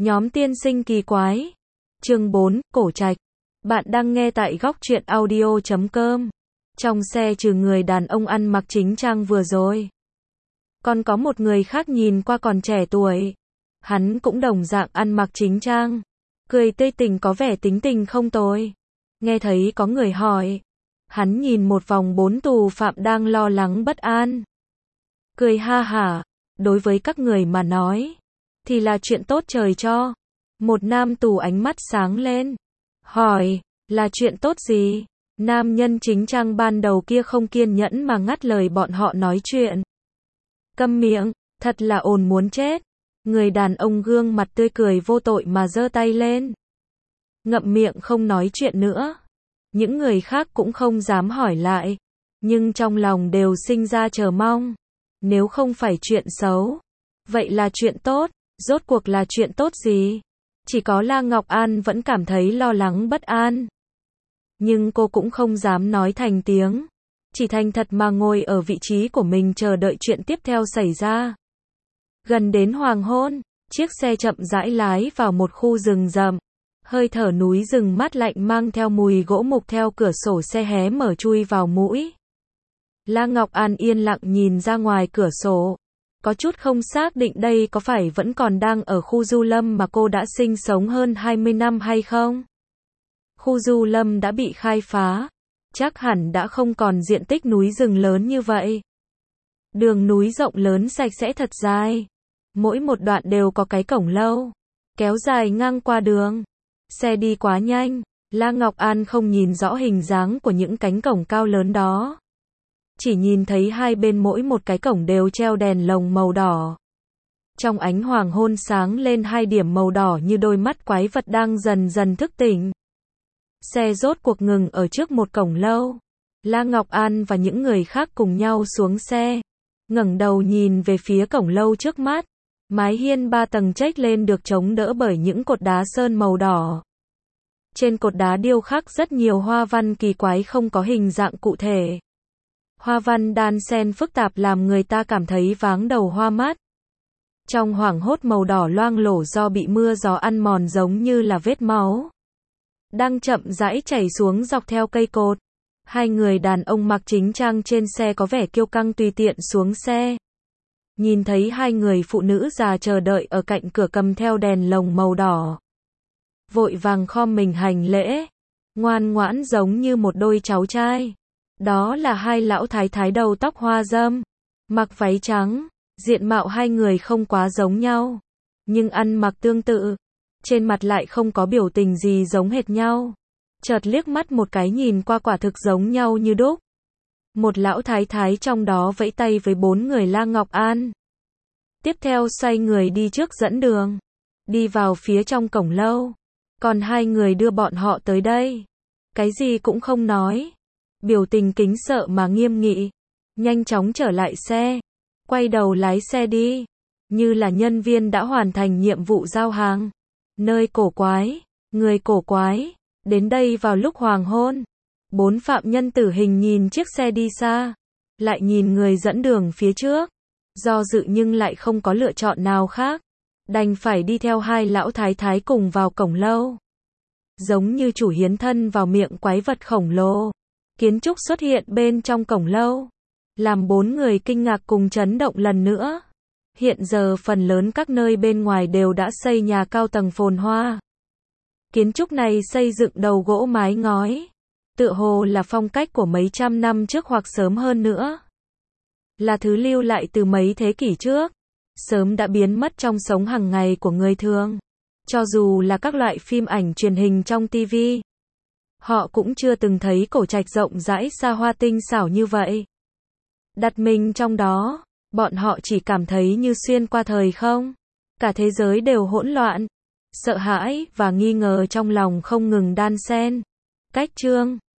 Nhóm tiên sinh kỳ quái. Chương 4, Cổ Trạch. Bạn đang nghe tại góc truyện audio.com. Trong xe trừ người đàn ông ăn mặc chính trang vừa rồi, còn có một người khác nhìn qua còn trẻ tuổi. Hắn cũng đồng dạng ăn mặc chính trang, cười tươi tỉnh, có vẻ tính tình không tồi. Nghe thấy có người hỏi, hắn nhìn một vòng 4 tù phạm đang lo lắng bất an, cười ha hả. Đối với các người mà nói thì là chuyện tốt trời cho. Một nam tù ánh mắt sáng lên, hỏi, là chuyện tốt gì? Nam nhân chính trang ban đầu kia không kiên nhẫn mà ngắt lời bọn họ nói chuyện. Câm miệng, thật là ồn muốn chết. Người đàn ông gương mặt tươi cười vô tội mà giơ tay lên, ngậm miệng không nói chuyện nữa. Những người khác cũng không dám hỏi lại, nhưng trong lòng đều sinh ra chờ mong. Nếu không phải chuyện xấu, vậy là chuyện tốt. Rốt cuộc là chuyện tốt gì? Chỉ có La Ngọc An vẫn cảm thấy lo lắng bất an. Nhưng cô cũng không dám nói thành tiếng, chỉ thành thật mà ngồi ở vị trí của mình chờ đợi chuyện tiếp theo xảy ra. Gần đến hoàng hôn, chiếc xe chậm rãi lái vào một khu rừng rậm. Hơi thở núi rừng mát lạnh mang theo mùi gỗ mục theo cửa sổ xe hé mở chui vào mũi. La Ngọc An yên lặng nhìn ra ngoài cửa sổ, có chút không xác định đây có phải vẫn còn đang ở khu du lâm mà cô đã sinh sống hơn 20 năm hay không. Khu du lâm đã bị khai phá, chắc hẳn đã không còn diện tích núi rừng lớn như vậy. Đường núi rộng lớn sạch sẽ thật dài, mỗi một đoạn đều có cái cổng lâu kéo dài ngang qua đường. Xe đi quá nhanh, La Ngọc An không nhìn rõ hình dáng của những cánh cổng cao lớn đó, chỉ nhìn thấy hai bên mỗi một cái cổng đều treo đèn lồng màu đỏ. Trong ánh hoàng hôn sáng lên hai điểm màu đỏ như đôi mắt quái vật đang dần dần thức tỉnh. Xe rốt cuộc ngừng ở trước một cổng lâu. La Ngọc An và những người khác cùng nhau xuống xe, ngẩng đầu nhìn về phía cổng lâu trước mắt. Mái hiên 3 tầng chếch lên được chống đỡ bởi những cột đá sơn màu đỏ. Trên cột đá điêu khắc rất nhiều hoa văn kỳ quái không có hình dạng cụ thể. Hoa văn đan xen phức tạp làm người ta cảm thấy váng đầu hoa mắt. Trong hoảng hốt, màu đỏ loang lổ do bị mưa gió ăn mòn giống như là vết máu đang chậm rãi chảy xuống dọc theo cây cột. Hai người đàn ông mặc chính trang trên xe có vẻ kiêu căng tùy tiện xuống xe. Nhìn thấy hai người phụ nữ già chờ đợi ở cạnh cửa cầm theo đèn lồng màu đỏ, vội vàng khom mình hành lễ, ngoan ngoãn giống như một đôi cháu trai. Đó là hai lão thái thái đầu tóc hoa râm, mặc váy trắng. Diện mạo hai người không quá giống nhau, nhưng ăn mặc tương tự, trên mặt lại không có biểu tình gì giống hệt nhau. Chợt liếc mắt một cái nhìn qua quả thực giống nhau như đúc. Một lão thái thái trong đó vẫy tay với 4 người La Ngọc An. Tiếp theo xoay người đi trước dẫn đường, đi vào phía trong cổng lâu. Còn hai người đưa bọn họ tới đây, cái gì cũng không nói, biểu tình kính sợ mà nghiêm nghị, nhanh chóng trở lại xe, quay đầu lái xe đi, như là nhân viên đã hoàn thành nhiệm vụ giao hàng. Nơi cổ quái, người cổ quái, đến đây vào lúc hoàng hôn. 4 phạm nhân tử hình nhìn chiếc xe đi xa, lại nhìn người dẫn đường phía trước, do dự nhưng lại không có lựa chọn nào khác, đành phải đi theo hai lão thái thái cùng vào cổng lâu. Giống như chủ hiến thân vào miệng quái vật khổng lồ, kiến trúc xuất hiện bên trong cổng lâu, làm 4 người kinh ngạc cùng chấn động lần nữa. Hiện giờ phần lớn các nơi bên ngoài đều đã xây nhà cao tầng phồn hoa. Kiến trúc này xây dựng đầu gỗ mái ngói, tựa hồ là phong cách của mấy trăm năm trước hoặc sớm hơn nữa. Là thứ lưu lại từ mấy thế kỷ trước, sớm đã biến mất trong sống hàng ngày của người thường. Cho dù là các loại phim ảnh truyền hình trong TV, họ cũng chưa từng thấy cổ trạch rộng rãi xa hoa tinh xảo như vậy. Đặt mình trong đó, bọn họ chỉ cảm thấy như xuyên qua thời không. Cả thế giới đều hỗn loạn, sợ hãi và nghi ngờ trong lòng không ngừng đan xen. Cách chương